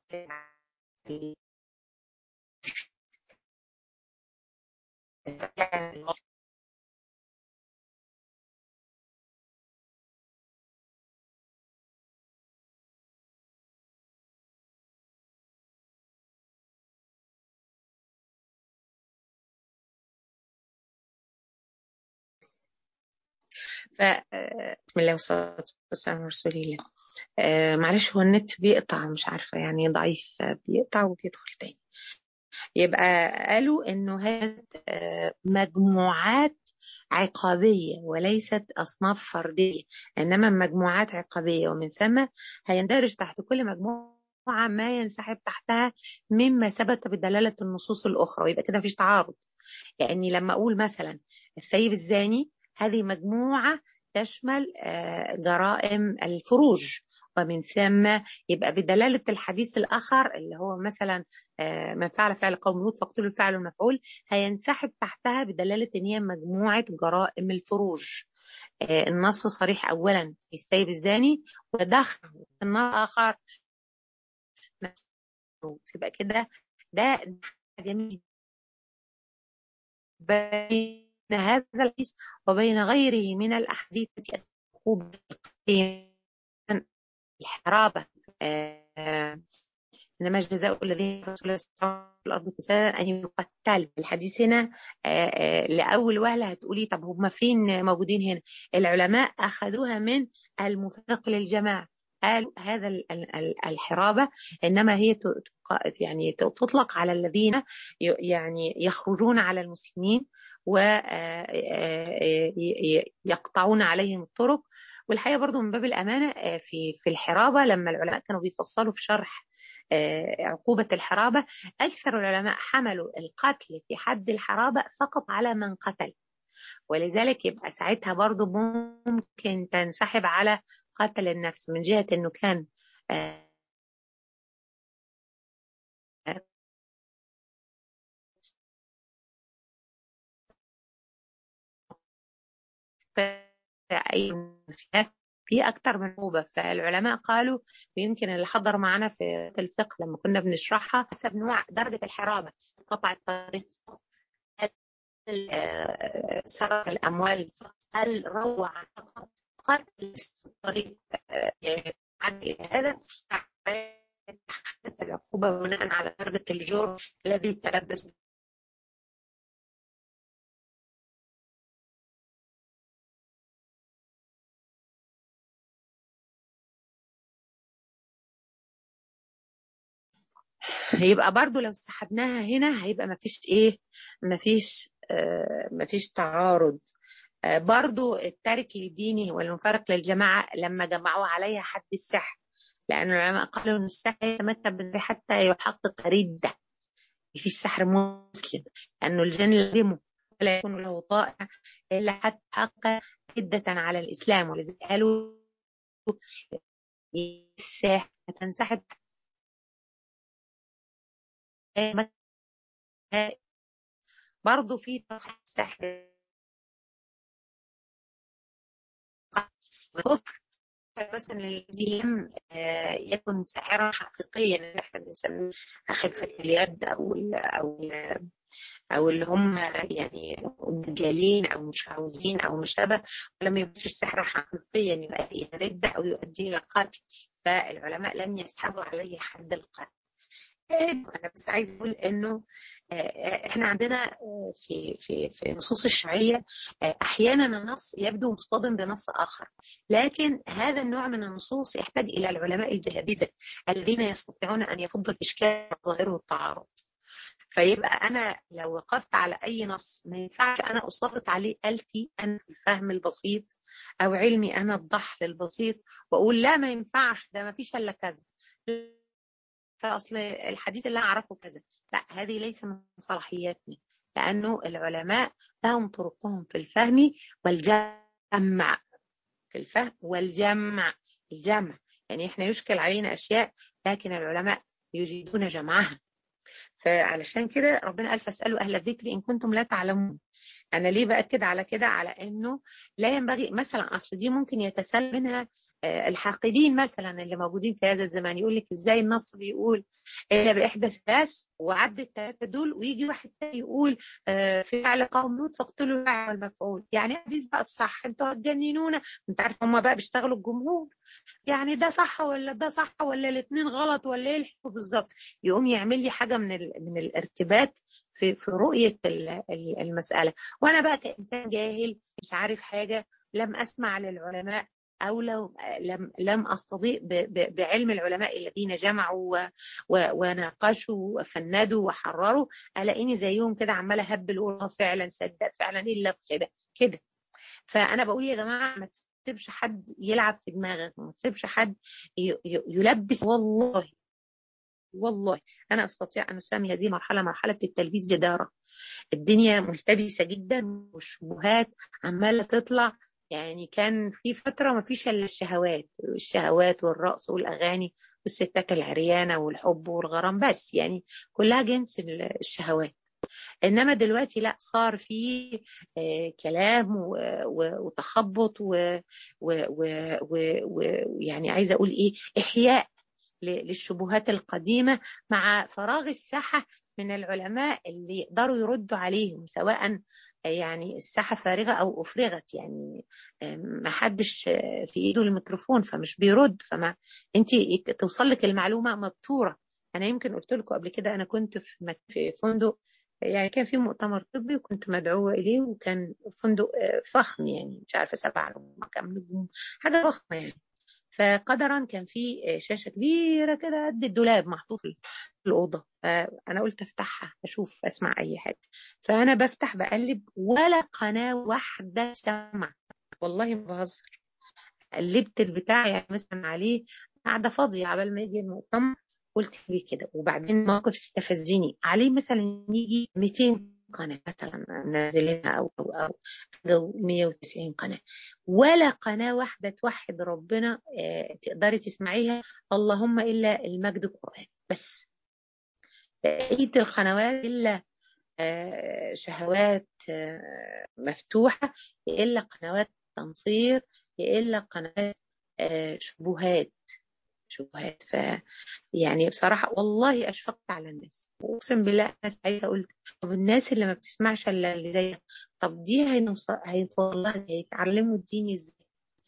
ف بسم الله والصلاة والسلام على رسول الله. آه معلش هو النت بيقطع، مش عارفة يعني ضعيف، بيقطع وبيدخل تاني. يبقى قالوا انه هذه مجموعات عقابية وليست أصناف فردية، إنما مجموعات عقابية، ومن ثم هيندرج تحت كل مجموعة ما ينسحب تحتها مما ثبت بدلالة النصوص الأخرى، ويبقى كده مفيش تعارض. يعني لما أقول مثلا السيب الزاني، هذه مجموعة تشمل جرائم الفروج، ومن ثم يبقى بدلالة الحديث الآخر اللي هو مثلا من فعل فعل قوم لوط فاقتلوا الفاعل والمفعول، هينسحب تحتها بدلالة ان هي مجموعة جرائم الفروج. النص صريح أولا في السيب الزاني، ودخل النص آخر يبقى كده ده جميل بين هذا الحديث وبين غيره من الأحاديث التي أسلوب الحرابة. آه إنما جزاء الذين رسول الله في الأرض فسادا أن يقتل. الحديث هنا آه آه لأول وهلة هتقولي طب هم فين موجودين هنا؟ العلماء أخذوها من المفرق للجماعة، قالوا هذا الحرابة إنما هي يعني تطلق على الذين يعني يخرجون على المسلمين ويقطعون عليهم الطرق. والحقيقة برضو من باب الأمانة في في الحرابة لما العلماء كانوا بيفصلوا في شرح عقوبة الحرابة، أكثر العلماء حملوا القتل في حد الحرابة فقط على من قتل، ولذلك يبقى ساعتها برضو ممكن تنسحب على قتل النفس من جهة أنه كان أي في أكثر من عقوبة. فالعلماء قالوا، ويمكن اللي حضر معنا في الفقه لما كنا بنشرحها، حسب نوع درجة الحرابة، قطع الطريق، سرقة الأموال، هل روع قتل الطريق، يعني هذا العقوبة بناء على درجة الجرم الذي تلبس. يبقى برضو لو سحبناها هنا هيبقى مفيش ايه، مفيش آه مفيش تعارض. آه برضو التارك للدين والمفارق للجماعة لما جمعوا عليها حد السحر، لأن العلماء قالوا إن السحر يتمثل به حتى يحقق ردة في السحر مسلم، لأنه الجن لازمه ولا يكون له طائع إلا حتى حقق ردة على الإسلام. ولذلك قالوا الساحر تنسحب برضو في سحر مثلا الذي لم يكن ساحرا حقيقيا اللي احنا بنسميه خفة اليد او ال او ال او اللي هم يعني دجالين او مشعوذين او مشابه، ولم يكونش السحر حقيقيا يؤدي الى ردة او يؤدي الى قتل، فالعلماء لم يسحبوا عليه حد القتل. أنا بس عايز أقول إنه إحنا عندنا في في في النصوص الشرعية أحيانا النص يبدو مصطدم بنص آخر، لكن هذا النوع من النصوص يحتاج إلى العلماء الجهابذة الذين يستطيعون أن يفضوا الإشكال ظاهره التعارض. فيبقى أنا لو وقفت على أي نص ما ينفعش أنا أسقط عليه ألفي أنا في الفهم البسيط أو علمي أنا الضحل البسيط وأقول لا ما ينفعش ده ما فيش إلا كذا، فأصل الحديث اللي أنا أعرفه كذا. لا، هذه ليس من صلاحياتنا، لأنه العلماء لهم طرقهم في الفهم والجمع، في الفهم والجمع، الجمع يعني إحنا يشكل علينا أشياء لكن العلماء يجيدون جمعها. فعلشان كده ربنا قال فاسألوا أهل الذكر إن كنتم لا تعلمون. أنا ليه بأكد على كده؟ على أنه لا ينبغي مثلا، أصل دي ممكن يتسل منها الحاقدين مثلا اللي موجودين في هذا الزمان، يقول لك ازاي النص بيقول الا باحدى ثلاث وعد الثلاثه دول، ويجي واحد تاني يقول آه في فعل قوم لوط فاقتلوا الفاعل والمفعول. يعني حديث بقى الصح، انتوا هتجننونا. انت عارف هم بقى بيشتغلوا الجمهور، يعني ده صح ولا ده صح ولا الاثنين غلط ولا ايه الحكم بالظبط، يقوم يعمل لي حاجه من من الارتباك في في رؤيه المساله. وانا بقى كانسان جاهل مش عارف حاجه، لم اسمع للعلماء أو لو لم لم أستضيء بعلم العلماء الذين جمعوا وناقشوا وفندوا وحرروا، ألاقيني زيهم كده عمالة هبل وأقول فعلا صدق فعلا إلا كده كده. فأنا بقول يا جماعة ما تسيبش حد يلعب في دماغك، ما تسيبش حد يلبس. والله والله أنا أستطيع أن أسمي هذه مرحلة مرحلة التلبيس جدارة. الدنيا ملتبسة جدا والشبهات عمالة تطلع. يعني كان في فترة ما فيش إلا الشهوات، الشهوات والرقص والأغاني والستات العريانة والحب والغرام، بس يعني كلها جنس الشهوات. إنما دلوقتي لا، صار في آه كلام و- و- وتخبط و- و- و- و- ويعني عايزة أقول إيه، إحياء ل- للشبهات القديمة، مع فراغ الساحة من العلماء اللي يقدروا يردوا عليهم، سواء يعني الساحة فارغة أو أفرغت. يعني ما حدش في إيده الميكروفون فمش بيرد، فما أنت توصل لك المعلومة مبتورة. أنا يمكن قلت لكم قبل كده، أنا كنت في مك- في فندق، يعني كان في مؤتمر طبي وكنت مدعوة إليه، وكان فندق آه، فخم، يعني مش عارفة سبع نجوم كام نجوم، حاجة فخمة يعني. فقدرا كان في شاشة كبيرة كده قد الدولاب محطوط في الأوضة، فأنا قلت أفتحها أشوف أسمع أي حاجة. فأنا بفتح بقلب ولا قناة واحدة سمع، والله ما بهزر. قلبت البتاع يعني مثلا عليه قاعدة فاضية عبال ما يجي المؤتمر، قلت ليه كده؟ وبعدين موقف استفزني عليه، مثلا يجي مئتين قناة مثلا نازلينها أو أو أو أو مية وتسعين قناة، ولا قناة واحدة توحد ربنا آه، تقدري تسمعيها، اللهم إلا المجد القرآن بس. بقية القنوات إلا آه، شهوات آه، مفتوحة، إلا قنوات تنصير، إلا قنوات آه، شبهات. شبهات ف يعني بصراحة والله أشفقت على الناس، أقسم بالله أنا ساعتها قلت طب الناس اللي ما بتسمعش إلا اللي زي، طب دي هينوصل هيوصل لها، هيتعلموا الدين إزاي؟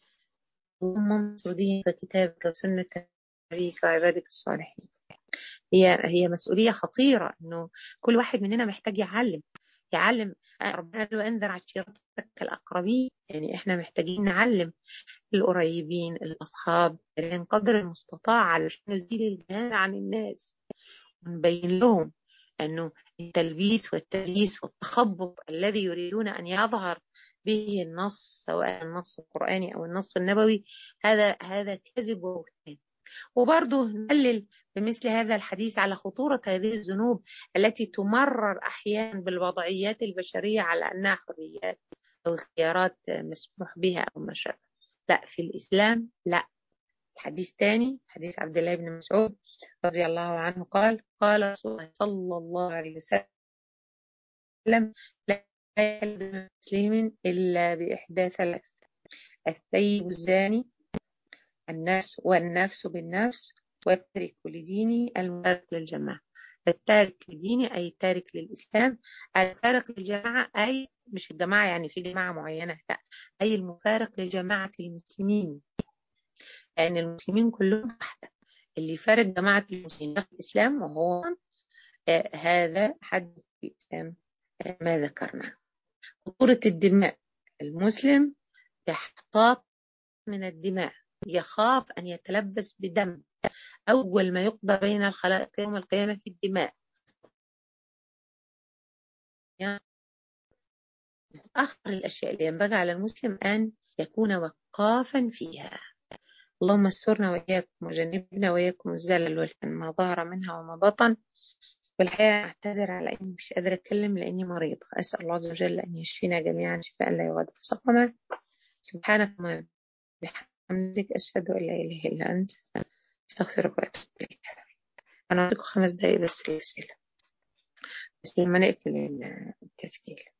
هم مسؤولين ككتابك وسنة نبيك وعبادك الصالحين. هي هي مسؤولية خطيرة، إنه كل واحد مننا محتاج يعلم. يعلم آه، ربنا قال له أنذر عشيرتك الأقربين، يعني إحنا محتاجين نعلم القريبين الأصحاب لأن قدر المستطاع علشان نزيل الجهال عن الناس، ونبين لهم أنه التلبيس والتدليس والتخبط الذي يريدون أن يظهر به النص، سواء النص القرآني أو النص النبوي، هذا هذا كذب وبهتان. وبرضه نقلل بمثل هذا الحديث على خطورة هذه الذنوب التي تمرر أحيانا بالوضعيات البشرية على أنها حريات أو اختيارات مسموح بها أو ما شابه. لا، في الإسلام لا. حديث تاني، حديث عبد الله بن مسعود رضي الله عنه قال قال رسول الله صلى الله عليه وسلم لا يلد مسلم إلا بإحدى ثلاث: الثيب الزاني، النفس والنفس بالنفس، والتارك لدينه المفارق للجماعة. التارك لدينه أي التارك للإسلام، الفارق للجماعة أي مش الجماعة يعني في جماعة معينة، لا، أي المفارق لجماعة المسلمين، لأن المسلمين كلهم واحدة. اللي فارق جماعة المسلمين في الإسلام وهو آه هذا حد في الإسلام آه ما ذكرنا. خطورة الدماء، المسلم يحتاط من الدماء، يخاف أن يتلبس بدم. أول ما يقضى بين الخلائق يوم القيامة في الدماء، يعني أخطر الأشياء اللي ينبغي على المسلم أن يكون وقافا فيها. اللهم استرنا وإياكم وجنبنا وإياكم الزلل والفتن ما ظهر منها وما بطن. والحقيقة أعتذر على إني مش قادرة أتكلم لأني مريضة، أسأل الله عز وجل أن يشفينا جميعا شفاء لا يغادر سقما. سبحانك اللهم بحمدك، أشهد أن لا إله إلا أنت، أستغفرك وأتوب إليك. أنا أعطيكم خمس دقايق بس للأسئلة، بس لما نقفل التسجيل.